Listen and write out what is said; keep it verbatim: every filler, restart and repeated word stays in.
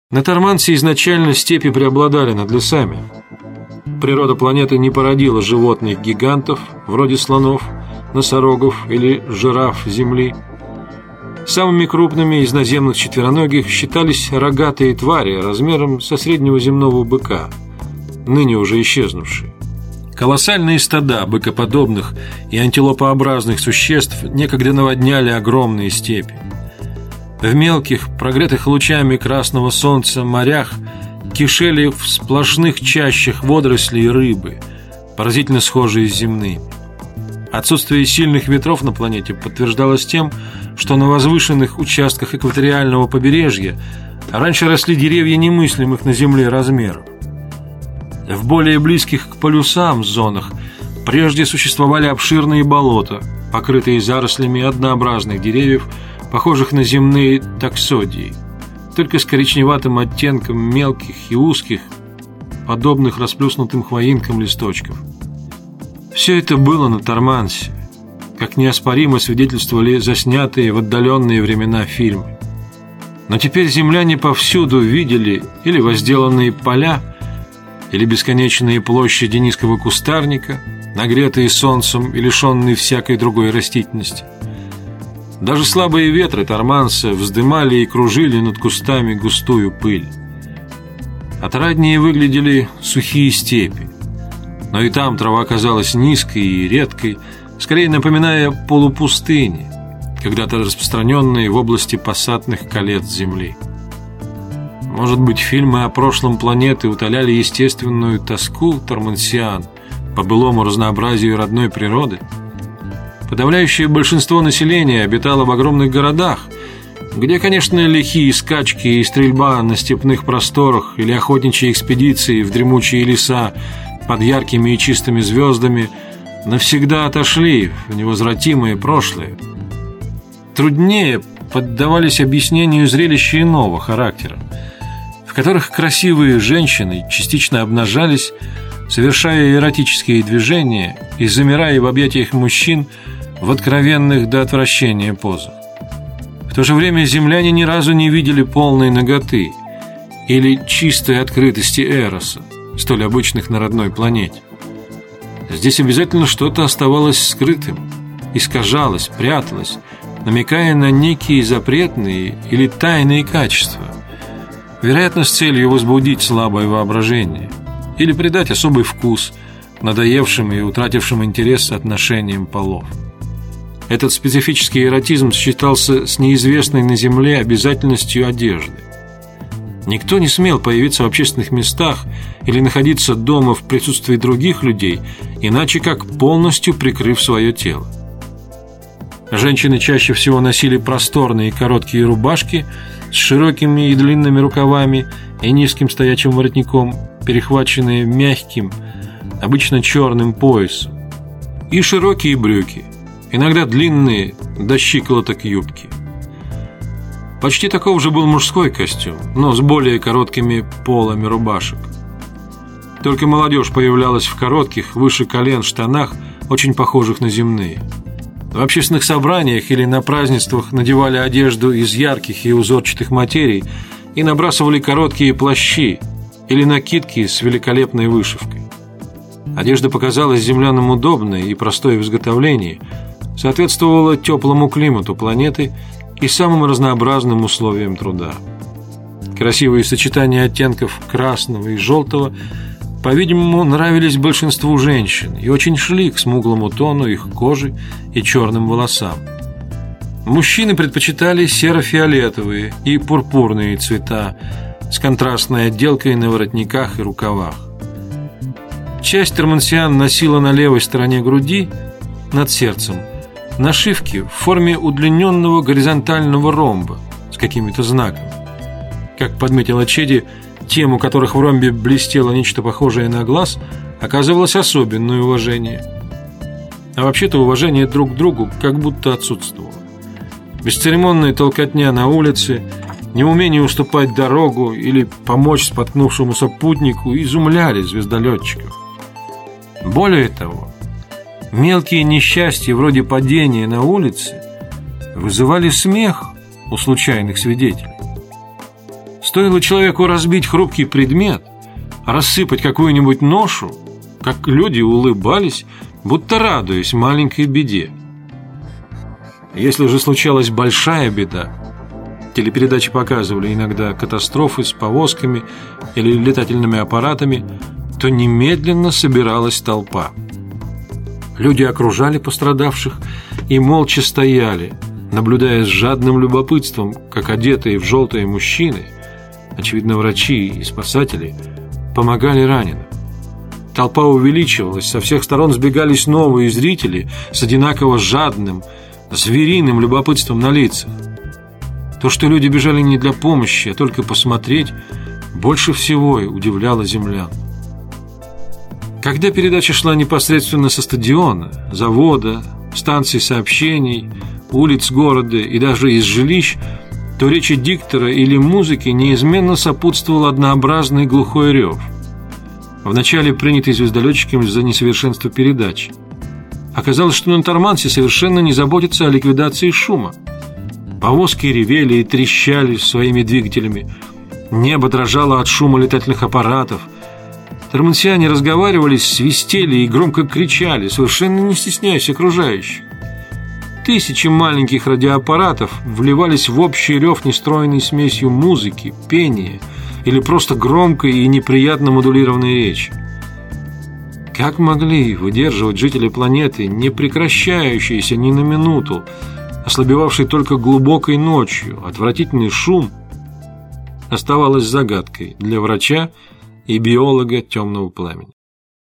На Тормансе изначально степи преобладали над лесами. Природа планеты не породила животных-гигантов, вроде слонов, носорогов или жираф Земли. Самыми крупными из наземных четвероногих считались рогатые твари размером со среднего земного быка, ныне уже исчезнувшие. Колоссальные стада быкоподобных и антилопообразных существ некогда наводняли огромные степи. В мелких, прогретых лучами красного солнца морях кишели в сплошных чащах водорослей и рыбы, поразительно схожие с земными. Отсутствие сильных ветров на планете подтверждалось тем, что на возвышенных участках экваториального побережья раньше росли деревья немыслимых на Земле размеров. В более близких к полюсам зонах прежде существовали обширные болота, покрытые зарослями однообразных деревьев, похожих на земные таксодии, только с коричневатым оттенком мелких и узких, подобных расплюснутым хвоинкам листочков. Все это было на Тормансе, как неоспоримо свидетельствовали заснятые в отдаленные времена фильмы. Но теперь земляне повсюду видели или возделанные поля, или бесконечные площади низкого кустарника, нагретые солнцем и лишенные всякой другой растительности. Даже слабые ветры Торманса вздымали и кружили над кустами густую пыль. Отраднее выглядели сухие степи, но и там трава казалась низкой и редкой, скорее напоминая полупустыни, когда-то распространенные в области пассатных колец Земли. Может быть, фильмы о прошлом планеты утоляли естественную тоску тормансиан по былому разнообразию родной природы? Подавляющее большинство населения обитало в огромных городах, где, конечно, лихие скачки и стрельба на степных просторах или охотничьи экспедиции в дремучие леса под яркими и чистыми звездами навсегда отошли в невозвратимое прошлое. Труднее поддавались объяснению зрелища иного характера, в которых красивые женщины частично обнажались, совершая эротические движения и замирая в объятиях мужчин в откровенных до отвращения позах. В то же время земляне ни разу не видели полной наготы или чистой открытости эроса, столь обычных на родной планете. Здесь обязательно что-то оставалось скрытым, искажалось, пряталось, намекая на некие запретные или тайные качества, вероятно, с целью возбудить слабое воображение или придать особый вкус надоевшим и утратившим интерес отношениям полов. Этот специфический эротизм сочетался с неизвестной на Земле обязательностью одежды. Никто не смел появиться в общественных местах или находиться дома в присутствии других людей, иначе как полностью прикрыв свое тело. Женщины чаще всего носили просторные короткие рубашки с широкими и длинными рукавами и низким стоячим воротником, перехваченные мягким, обычно черным поясом, и широкие брюки, иногда длинные до щиколоток юбки. Почти таков же был мужской костюм, но с более короткими полами рубашек. Только молодежь появлялась в коротких, выше колен штанах, очень похожих на земные. В общественных собраниях или на празднествах надевали одежду из ярких и узорчатых материй и набрасывали короткие плащи или накидки с великолепной вышивкой. Одежда показалась землянам удобной и простой в изготовлении, соответствовала теплому климату планеты и самым разнообразным условиям труда. Красивые сочетания оттенков красного и желтого, по-видимому, нравились большинству женщин и очень шли к смуглому тону их кожи и черным волосам. Мужчины предпочитали серо-фиолетовые и пурпурные цвета с контрастной отделкой на воротниках и рукавах. Часть тормансиан носила на левой стороне груди, над сердцем, нашивки в форме удлиненного горизонтального ромба с какими-то знаками. Как подметила Чеди, тем, у которых в ромбе блестело нечто похожее на глаз, оказывалось особенное уважение. А вообще-то уважение друг к другу как будто отсутствовало. Бесцеремонная толкотня на улице, неумение уступать дорогу или помочь споткнувшемуся путнику изумляли звездолетчиков. Более того, мелкие несчастья вроде падения на улице вызывали смех у случайных свидетелей. Стоило человеку разбить хрупкий предмет, рассыпать какую-нибудь ношу, как люди улыбались, будто радуясь маленькой беде. Если же случалась большая беда, телепередачи показывали иногда катастрофы с повозками или летательными аппаратами, то немедленно собиралась толпа. Люди окружали пострадавших и молча стояли, наблюдая с жадным любопытством, как одетые в желтые мужчины, очевидно, врачи и спасатели, помогали раненым. Толпа увеличивалась, со всех сторон сбегались новые зрители с одинаково жадным, звериным любопытством на лицах. То, что люди бежали не для помощи, а только посмотреть, больше всего удивляло землян. Когда передача шла непосредственно со стадиона, завода, станций сообщений, улиц города и даже из жилищ, то речи диктора или музыки неизменно сопутствовал однообразный глухой рев, вначале принятый звездолетчиками за несовершенство передачи. Оказалось, что на Тормансе совершенно не заботятся о ликвидации шума. Повозки ревели и трещали своими двигателями, небо дрожало от шума летательных аппаратов. Тормансиане разговаривали, свистели и громко кричали, совершенно не стесняясь окружающих. Тысячи маленьких радиоаппаратов вливались в общий рев нестроенной смесью музыки, пения или просто громкой и неприятно модулированной речи. Как могли выдерживать жители планеты не прекращающийся ни на минуту, ослабевавший только глубокой ночью, отвратительный шум, оставалось загадкой для врача и биолога темного пламени.